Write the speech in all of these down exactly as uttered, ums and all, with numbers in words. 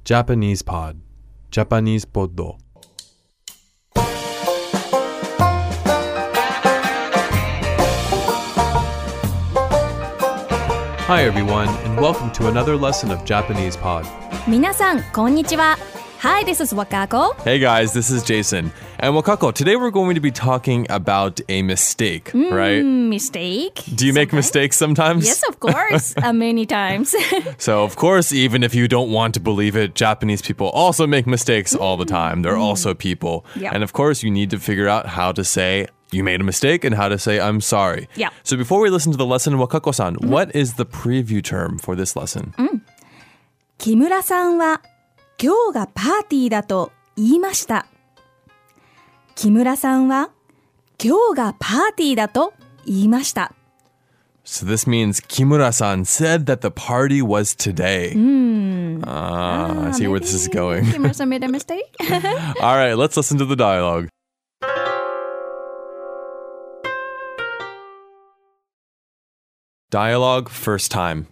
Japanese Pod Japanese Poddo Hi everyone, and welcome to another lesson of Japanese Pod. 皆さん、こんにちは。Hi, this is Wakako. Hey guys, this is Jason. And Wakako, today we're going to be talking about a mistake, mm, right? Mistake? Do you make Sometimes? mistakes sometimes? Yes, of course. uh, many times. So, of course, even if you don't want to believe it, Japanese people also make mistakes all the time. They're mm. also people. Yep. And of course, you need to figure out how to say you made a mistake and how to say I'm sorry. Yeah. So before we listen to the lesson, Wakako-san, mm. what is the preview term for this lesson? Mm. 木村さんは今日がパーティーだと言いました。木村さんは今日がパーティーだと言いました。 So this means Kimura-san said that the party was today. Mm. Ah, ah, I see maybe where this is going. Kimura-san made a mistake. All right, let's listen to the dialogue. Dialogue first time.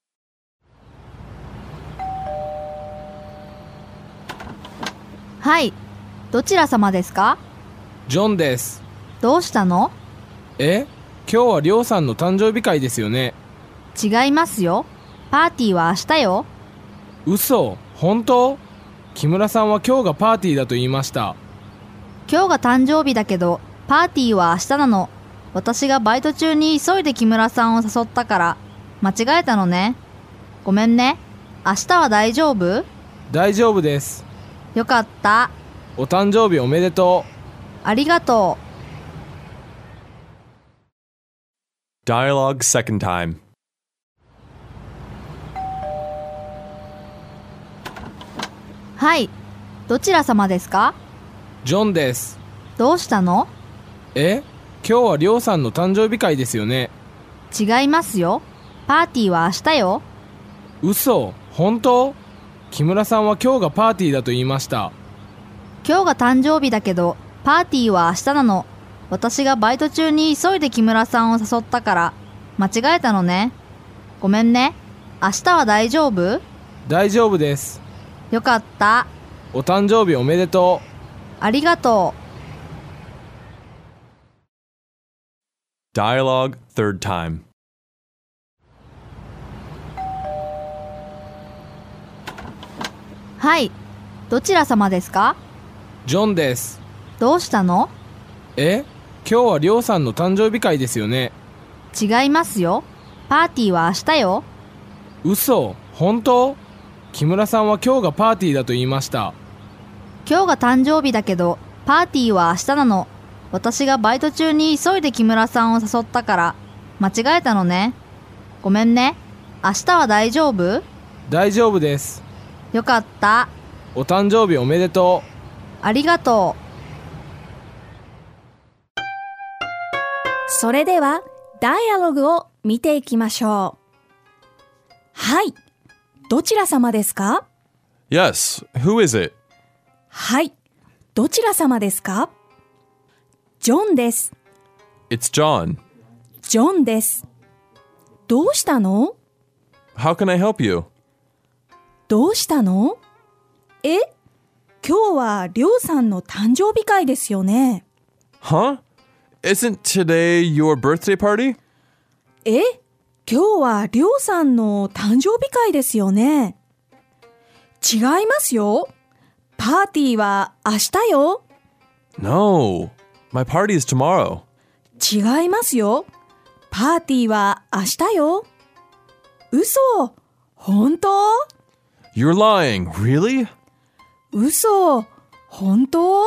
はい、どちら様ですか？ ジョンです。 どうしたの？ え、今日はりょうさんの誕生日会ですよね。 違いますよ。パーティーは明日よ。 嘘、本当？木村さんは今日がパーティーだと言いました。 今日が誕生日だけど、パーティーは明日なの。私がバイト中に急いで木村さんを誘ったから間違えたのね。ごめんね。明日は大丈夫？ 大丈夫です。 よかった。 お誕生日おめでとう。ありがとう。Dialogue second time. はい、どちら様ですか？ ジョンです。 どうしたの？ え、今日はりょうさんの誕生日会ですよね。 違いますよ。パーティーは明日よ。 嘘、本当？木村さんは今日がパーティーだと言いました。 今日が誕生日だけど、パーティーは明日なの。私がバイト中に急いで木村さんを誘ったから間違えたのね。ごめんね。明日は大丈夫？ 大丈夫です。 よかった。 お誕生日おめでとう。ありがとう。Dialogue third time. はい、どちら様ですか？ ジョンです。 どうしたの？ え、今日はりょうさんの誕生日会ですよね。 違いますよ。パーティーは明日よ。 嘘、本当？木村さんは今日がパーティーだと言いました。 今日が誕生日だけど、パーティーは明日なの。私がバイト中に急いで木村さんを誘ったから間違えたのね。ごめんね。明日は大丈夫？ 大丈夫です。 よかった。 お誕生日おめでとう。ありがとう。それではダイアログを見ていきましょう。はい、どちら様ですか？ Yes, who is it? はい、どちら様ですか？ジョンです。 It's John. ジョンです。どうしたの？ How can I help you? どうしたの？え、今日はりょうさんの誕生日会ですよね。 Huh? Isn't today your birthday party? え、今日はりょうさんの誕生日会ですよね。違いますよ。パーティーは明日よ。 No, my party is tomorrow. 違いますよ。パーティーは明日よ。嘘、本当？ You're lying, really? 嘘、本当？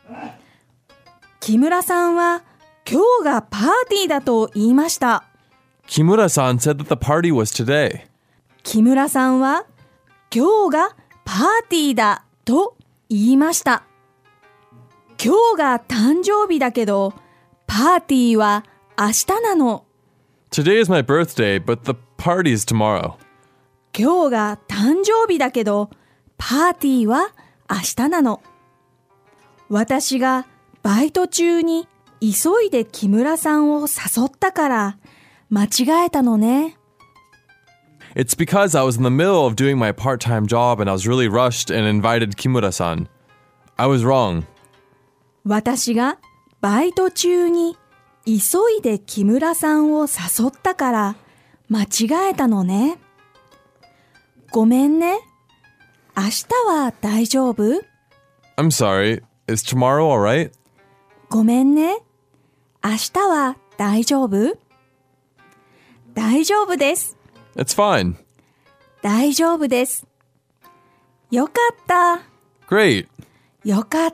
木村さんは今日がパーティーだと言いました。 Kimura-san said that the party was today. 木村さんは今日がパーティーだと言いました。今日が誕生日だけど、パーティーは明日なの。 Today is my birthday, but the party is tomorrow. 今日が誕生日だけど、パーティーは明日なの。私がバイト中に急いで木村さんを誘ったから間違えたのね。 It's because I was in the middle of doing my part-time job and I was really rushed and invited Kimura-san. I was wrong. 私がバイト中に急いで木村さんを誘ったから間違えたのね。ごめんね。明日は大丈夫？ I'm sorry. Is tomorrow all right? ごめんね。明日は大丈夫？大丈夫です。 It's fine. 大丈夫です。よかった。 Great. よかった。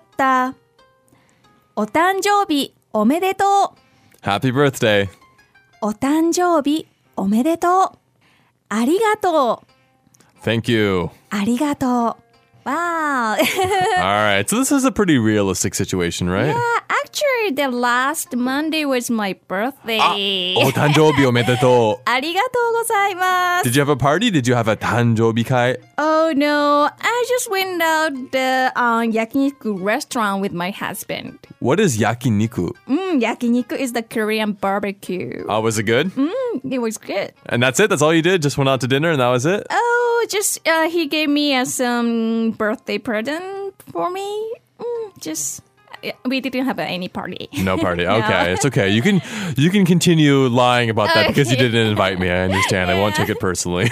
お誕生日おめでとう。 Happy birthday. お誕生日おめでとう。ありがとう。 Thank you. ありがとう。Wow. All right. So this is a pretty realistic situation, right? Yeah, actually, the last Monday was my birthday. お誕生日おめでとう。 ありがとうございます。 Did you have a party? Did you have a 誕生日会? Oh no, I just went out the uh, yakiniku restaurant with my husband. What is yakiniku? Mm, yakiniku is the Korean barbecue. Oh, was it good? Mm, it was good. And that's it? That's all you did? Just went out to dinner and that was it? Oh, just uh, he gave me uh, some birthday present for me. Mm, just we didn't have any party. No party. Okay, it's okay. You can you can continue lying about that because you didn't invite me. I understand. I won't take it personally.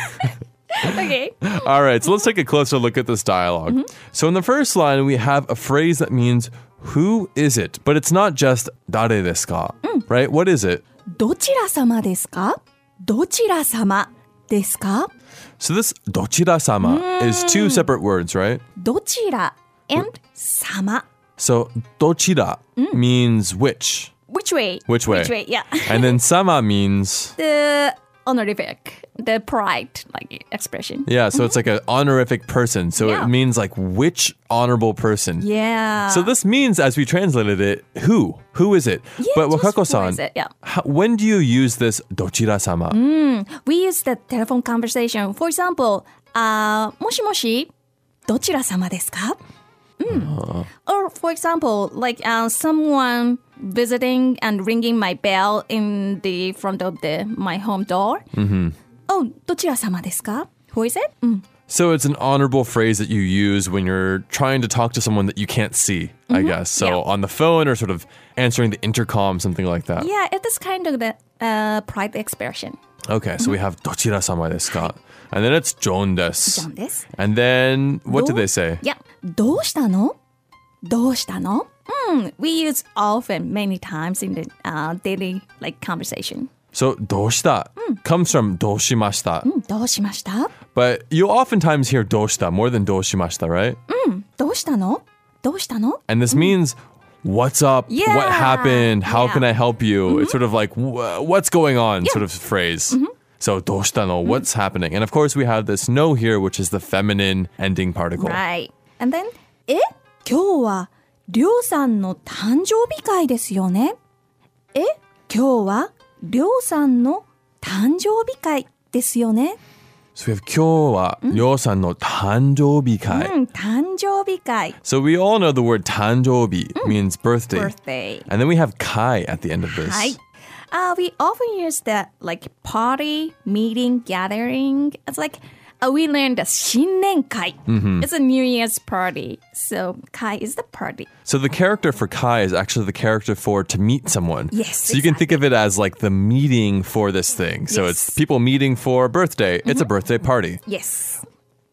Okay. All right, so let's take a closer look at this dialogue. Mm-hmm. So in the first line, we have a phrase that means who is it? But it's not just 誰ですか? Mm. Right? What is it? どちら様ですか? どちら様ですか? So this どちら様 mm. is two separate words, right? どちら and 様. So どちら mm. means which. Which way? Which way? Which way, yeah. And then 様 means the honorific, the pride like expression. Yeah, so mm-hmm. it's like an honorific person. So yeah. it means like which honorable person. Yeah. So this means, as we translated it, who? Who is it? Yeah, but just Wakako-san, who is it? Yeah. how, when do you use this どちら様? Mm, we use the telephone conversation. For example, uh, もしもし、どちら様ですか? Mm. Uh. Or for example, like uh, someone visiting and ringing my bell in the front of the my home door. Mm-hmm. Oh, どちら様ですか? Who is it? Mm. So it's an honorable phrase that you use when you're trying to talk to someone that you can't see, mm-hmm. I guess. So yeah. on the phone or sort of answering the intercom, something like that. Yeah, it is kind of the uh, pride expression. Okay, so mm-hmm. we have どちら様ですか? And then it's ジョンです. ジョンです. And then, what do they say? Yeah, どうしたの? どうしたの? Mm, we use often, many times in the uh, daily like conversation. So どうした mm. comes from どうしました. Mm, どうしました? But you oftentimes hear どうした more than どうしました, right? Mm, どうしたの? どうしたの? And this mm. means what's up? Yeah. What happened? How yeah. can I help you? Mm-hmm. It's sort of like what's going on yeah. sort of phrase. Mm-hmm. So どうしたの? What's mm. happening? And of course we have this no here, which is the feminine ending particle. Right. And then え? 今日はりょうさんの誕生日会ですよね。え? 今日はりょうさんの誕生日会ですよね。 So we have 今日はりょうさんの誕生日会。 うん、誕生日会。 So we all know the word 誕生日 means birthday. Birthday. And then we have 会 at the end of this. はい。Uh, we often use the like party, meeting, gathering. It's like uh, we learned the 新年会. Mm-hmm. It's a New Year's party. So kai is the party. So the character for kai is actually the character for to meet someone. Yes. So you can think of it as like the meeting for this thing. So yes. it's people meeting for a birthday. Mm-hmm. It's a birthday party. Yes.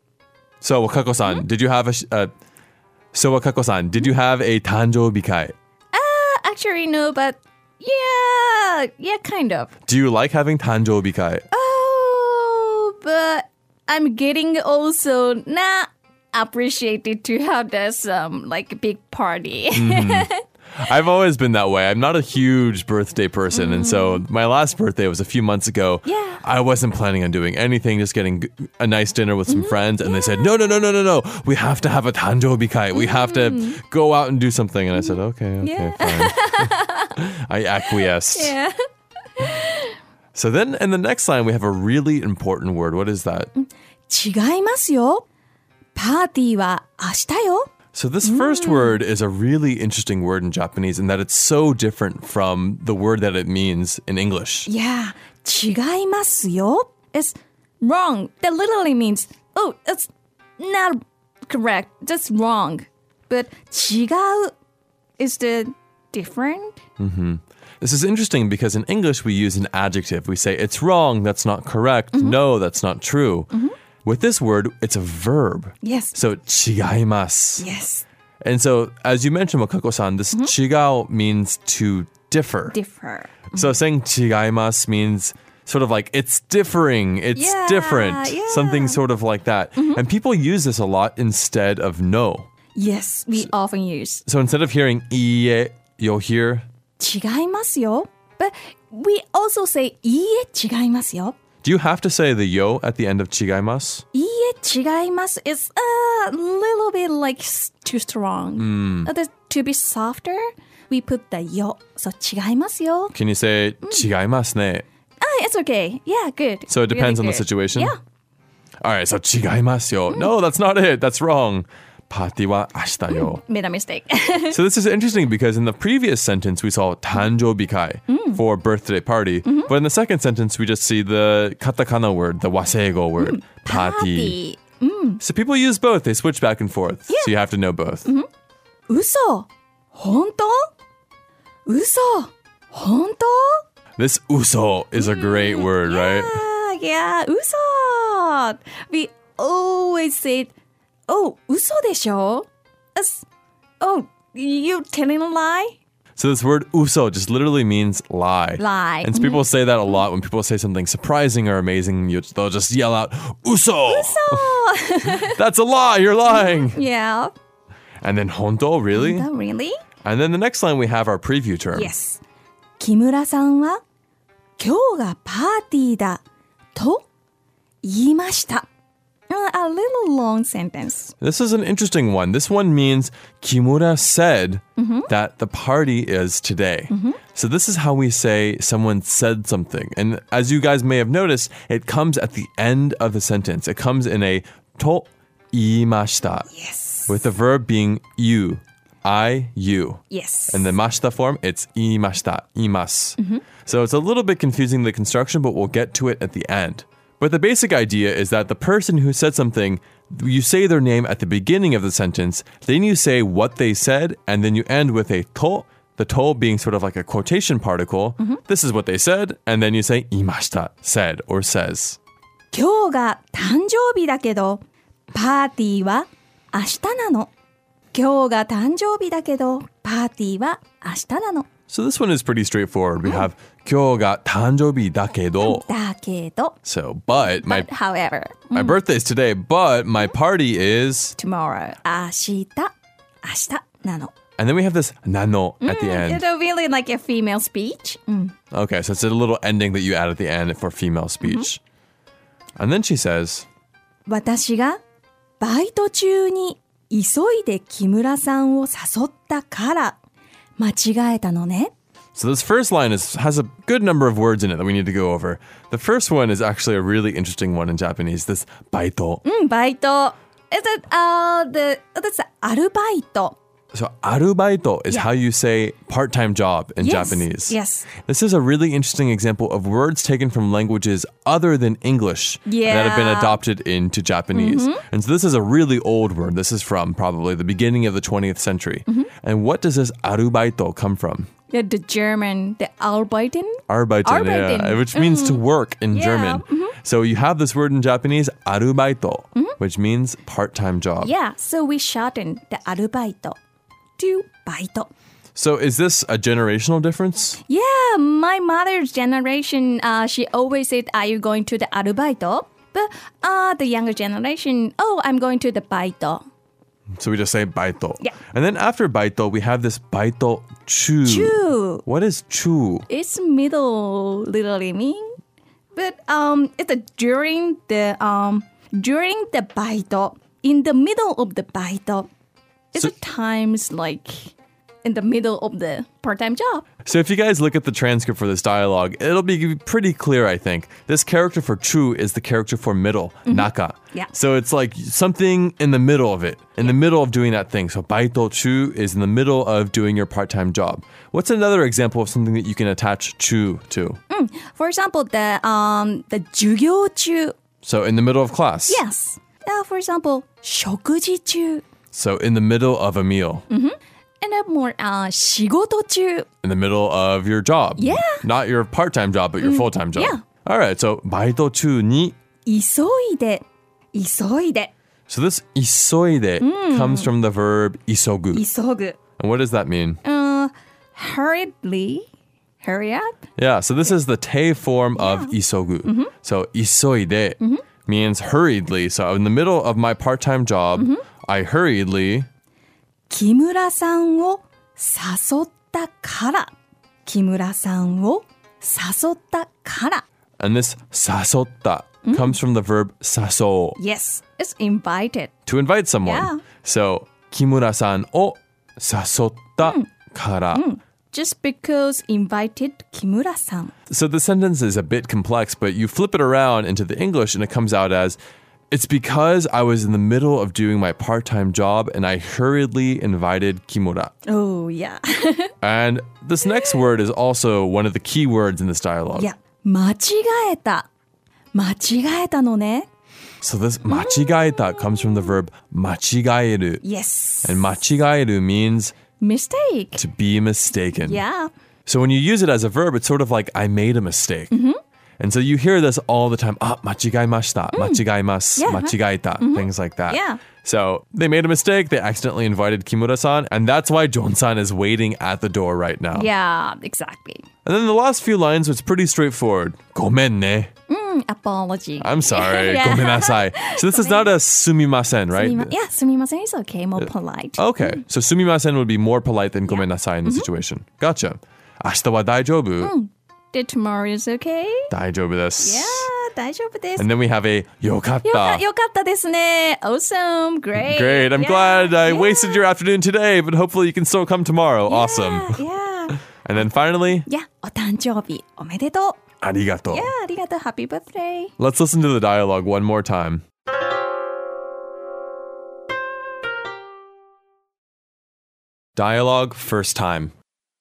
So Wakako-san, mm-hmm. did you have a uh, So Wakako-san, did you have a 誕生日会? Uh, actually no, but yeah, yeah, kind of. Do you like having 誕生日会? Oh, but I'm getting also not appreciated to have this um like big party. Mm-hmm. I've always been that way. I'm not a huge birthday person. Mm. And so my last birthday was a few months ago. Yeah. I wasn't planning on doing anything, just getting a nice dinner with some mm-hmm. friends. And yeah. they said, no, no, no, no, no, no. We have to have a 誕生日会. We mm. have to go out and do something. And I said, okay, okay, yeah. fine. I acquiesced. Yeah. So then in the next line, we have a really important word. What is that? 違いますよ。パーティーは明日よ。 So this first mm. word is a really interesting word in Japanese in that it's so different from the word that it means in English. Yeah, 違いますよ is wrong. That literally means, oh, it's not correct. That's wrong. But 違う is the different. This is interesting because in English we use an adjective. We say it's wrong, that's not correct. No, that's not true. With this word, it's a verb. Yes. So 違います. Yes. And so, as you mentioned, Wakako-san, this 違う means to differ. Differ. So saying 違います means sort of like it's differing, it's Yeah, different, yeah. something sort of like that. And people use this a lot instead of no. Yes, we often use So instead of hearing いいえ, you'll hear 違いますよ. But we also say いいえ違いますよ. Do you have to say the yo at the end of 違います? いいえ違います is a little bit like s- too strong. Uh, the- to be softer, we put the yo. So 違いますよ. Can you say 違いますね? Ah, it's okay. Yeah, good. So it depends Really on the good. situation? Yeah. All right, so 違いますよ. No, that's not it. That's wrong. パーティーは明日よ. Made a mistake. So this is interesting because in the previous sentence we saw 誕生日会 for birthday party. But in the second sentence we just see the katakana word, the waseigo word, パーティー. Party. So people use both. They switch back and forth. So you have to know both. 嘘本当嘘本当 This uso is a great word, right? Yeah, yeah, 嘘 We always say, oh, 嘘でしょ As, Oh, you telling a lie? So this word uso just literally means lie. Lie. And so people say that a lot when people say something surprising or amazing. You, they'll just yell out, uso! Oh, That's a lie, you're lying! yeah. And then honto, really? Oh, really? And then the next line we have our preview term. Yes. 木村さんは今日がパーティーだと言いました。Uh, a little long sentence. This is an interesting one. This one means Kimura said that the party is today. So this is how we say someone said something. And as you guys may have noticed, it comes at the end of the sentence. It comes in a to iimashita. Yes. With the verb being you. I, you. Yes. And the mashita form, it's iimashita, imas. So it's a little bit confusing, the construction, but we'll get to it at the end. But the basic idea is that the person who said something, you say their name at the beginning of the sentence, then you say what they said, and then you end with a to, the to being sort of like a quotation particle. This is what they said, and then you say imashita, said or says. 今日が誕生日だけど、パーティーは明日なの。今日が誕生日だけど、パーティーは明日なの。 So this one is pretty straightforward. We have 今日が誕生日だけど. だけど、 So, but my but however, my birthday's today, but my party is. tomorrow, 明日、明日なの。 And then we have this nano at the It's end. a really like a female speech. Mm. Okay, so it's a little ending that you add at the end for female speech. And then she says, 私がバイト中に急いで木村さんを誘ったから間違えたのね。 so this first line is has a good number of words in it that we need to go over. The first one is actually a really interesting one in Japanese, this baito. うん、バイト。Is it, uh, the, that's アルバイト。 So arubaito is Yeah. how you say part-time job in Yes, Japanese. yes. This is a really interesting example of words taken from languages other than English that have been Yeah. adopted into Japanese. And so this is a really old word. This is from probably the beginning of the twentieth century. And what does this arubaito come from? The, the German, the Arbeiten. Arbeiten, Arbeiten. yeah, which means to work in Yeah, German. So you have this word in Japanese, arubaito, which means part-time job. Yeah, so we shorten the アルバイト to バイト。 So is this a generational difference? Yeah, my mother's generation, uh, she always said, are you going to the アルバイト? But uh, the younger generation, oh, I'm going to the バイト. So we just say baito. Yeah. And then after baito, we have this baito chu. Chu. What is chu? It's middle, literally mean. But um, it's a, during the um during the バイト, in the middle of the バイト, it's So- a times like in the middle of the part-time job. So if you guys look at the transcript for this dialogue, it'll be pretty clear, I think. This character for chu is the character for middle, naka. Yeah. So it's like something in the middle of it, in the middle of doing that thing. So baito chu is in the middle of doing your part-time job. What's another example of something that you can attach chu to? For example, the um the 授業中 So in the middle of class. Yes. Uh, for example, 食事中 So in the middle of a meal. and then more uh, 仕事中 In the middle of your job. Yeah. Not your part-time job, but your full-time job. yeah. All right, so バイト中に急いで急いで So this 急いで comes from the verb 急ぐ. 急ぐ And what does that mean? uh, hurriedly hurry up Yeah, so this is the te form of 急ぐ. So 急いで means hurriedly. So in the middle of my part-time job, I hurriedly 木村さんを誘ったから木村さんを誘ったから and this 誘った comes from the verb 誘う Yes, it's invited to invite someone. Yeah. So 木村さんを誘ったから Just because invited 木村さん So the sentence is a bit complex, but you flip it around into the English and it comes out as it's because I was in the middle of doing my part-time job and I hurriedly invited Kimura. Oh, yeah. And this next word is also one of the key words in this dialogue. いや、間違えた。間違えたのね。 So this 間違えた comes from the verb 間違える. Yes. And 間違える means Mistake. to be mistaken. Yeah. So when you use it as a verb, it's sort of like I made a mistake. And so you hear this all the time. Ah, 間違えました. 間違えます. Yeah. 間違えた. Things like that. Yeah. So they made a mistake. They accidentally invited Kimura-san. And that's why Jon-san is waiting at the door right now. Yeah, exactly. And then the last few lines was pretty straightforward. ごめんね. Apology. I'm sorry. Yeah. ごめんなさい. So this is not a すみません, right? すみま yeah, すみません is okay. More polite. Okay. So すみません would be more polite than ごめんなさい in the situation. Gotcha. 明日は大丈夫? Did tomorrow is okay? 大丈夫です. Yeah, 大丈夫です。 And then we have a よかっよかた. よかったですね。Awesome. Great. Great. I'm Yeah, glad I yeah. wasted your afternoon today, but hopefully you can still come tomorrow. Awesome. Yeah. And then finally, いや、お誕生日おめでとう。 ありがとう. Yeah, ありがとう。Happy birthday. Let's listen to the dialogue one more time. Dialogue first time.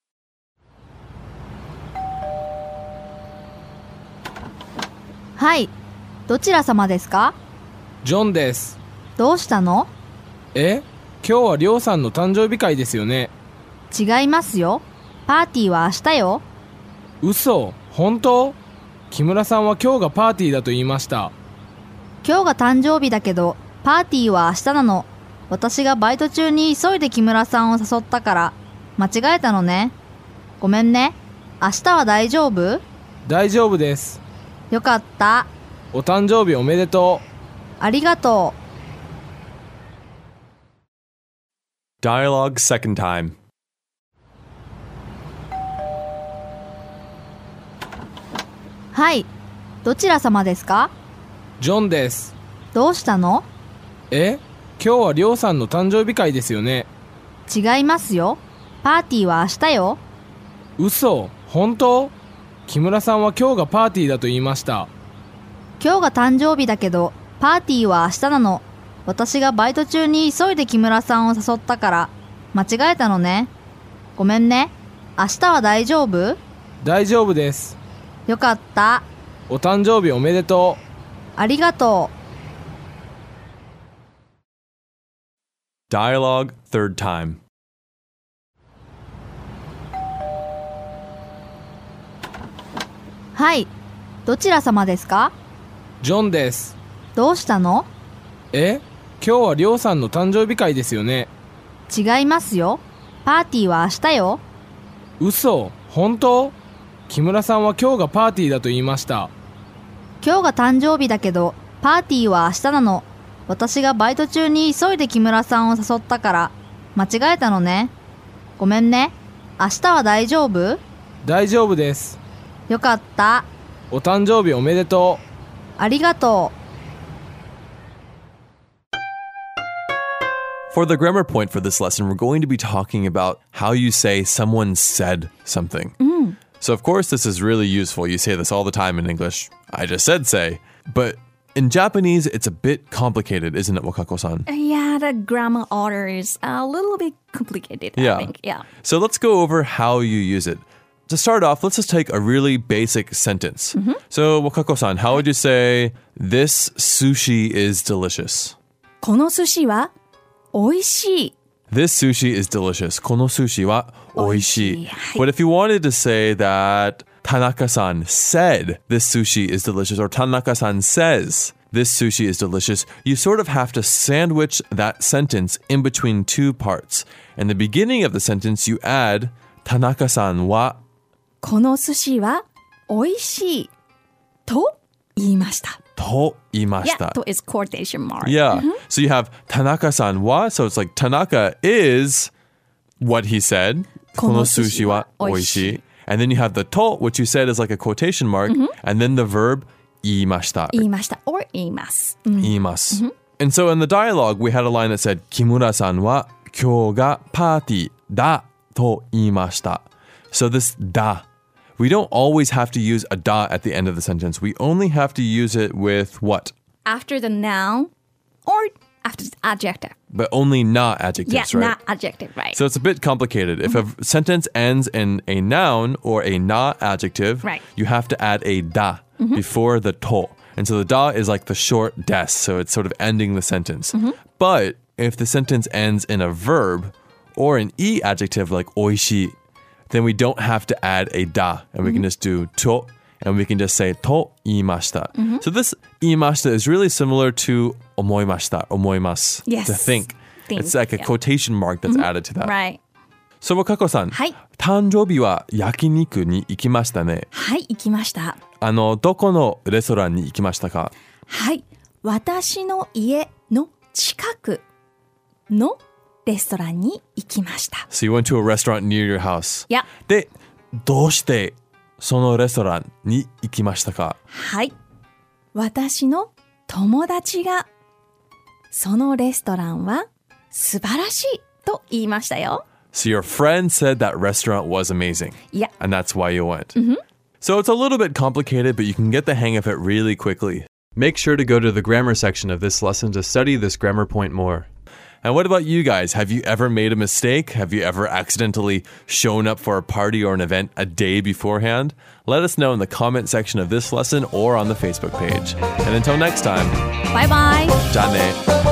はい。どちら様ですか？ ジョンです。 どうしたの？ え、今日はりょうさんの誕生日会ですよね。 違いますよ。パーティーは明日よ。 嘘、本当？木村さんは今日がパーティーだと言いました。 今日が誕生日だけど、パーティーは明日なの。私がバイト中に急いで木村さんを誘ったから、間違えたのね。ごめんね。明日は大丈夫？ 大丈夫です。 よかった。 お誕生日おめでとう。 ありがとう。 Dialogue second time. はい。どちら様ですか？ ジョンです。 どうしたの？ え、今日はりょうさんの誕生日会ですよね。 違いますよ。パーティーは明日よ。 嘘、本当？木村さんは今日がパーティーだと言いました。 今日が誕生日だけど、パーティーは明日なの。私がバイト中に急いで木村さんを誘ったから、間違えたのね。ごめんね。明日は大丈夫？ 大丈夫です。 よかった。 お誕生日おめでとう。 ありがとう。 Dialogue third time. はい。どちら様ですか？ ジョンです。 どうしたの？ え、今日はりょうさんの誕生日会ですよね。 違いますよ。パーティーは明日よ。 嘘、本当？木村さんは今日がパーティーだと言いました。 今日が誕生日だけど、パーティーは明日なの。私がバイト中に急いで木村さんを誘ったから、間違えたのね。ごめんね。明日は大丈夫？ 大丈夫です。 よかった。 お誕生日おめでとう。 ありがとう。 For the grammar point for this lesson, we're going to be talking about how you say someone said something. So, of course, this is really useful. You say this all the time in English. I just said say. But in Japanese, it's a bit complicated, isn't it, Wakako-san? Yeah, the grammar order is a little bit complicated, Yeah. I think. Yeah. So let's go over how you use it. to start off, let's just take a really basic sentence. So, Wakako-san, how would you say, this sushi is delicious? この寿司は美味しい。 This sushi is delicious. この寿司は美味しい。 美味しい。はい。 But if you wanted to say that Tanaka-san said this sushi is delicious, or Tanaka-san says this sushi is delicious, you sort of have to sandwich that sentence in between two parts. In the beginning of the sentence, you add Tanaka-san はこの寿司は美味しいと言いました。 と言いまし Yeah, た。 と is quotation mark. Yeah. So you have Tanaka-san は so it's like Tanaka is what he said. この寿司は美味しい。And then you have the to, which you said is like a quotation mark, and then the verb 言いました。 言いました or 言います。うん、 言います。And so in the dialogue, we had a line that said, 木村さんは今日がパーティーだと言いました。So this だ we don't always have to use a da at the end of the sentence. We only have to use it with what? After the noun or after the adjective. But only na adjectives, Yeah, right? not adjective, right. So it's a bit complicated. If a sentence ends in a noun or a na adjective, Right. you have to add a da before the to. And so the da is like the short des, so it's sort of ending the sentence. But if the sentence ends in a verb or an e adjective like oishi, then we don't have to add a da, and we can just do to, and we can just say to iimashita. So this iimashita is really similar to omoimashita, omoimasu, Yes. to think. Think, It's like a yeah. quotation mark that's added to that. Right. So Wakako-san, はい。 誕生日は焼肉に行きましたね。 はい、行きました。 あの、どこのレストランに行きましたか？ はい。私の家の近くのレストランに行きました。 So you went to a restaurant near your house. Yeah. で、どうしてそのレストランに行きましたか？ はい。私の友達がそのレストランは素晴らしいと言いましたよ。 So your friend said that restaurant was amazing. Yeah. And that's why you went. So it's a little bit complicated, but you can get the hang of it really quickly. Make sure to go to the grammar section of this lesson to study this grammar point more. And what about you guys? Have you ever made a mistake? Have you ever accidentally shown up for a party or an event a day beforehand? Let us know in the comment section of this lesson or on the Facebook page. And until next time, バイバイ。 じゃあね。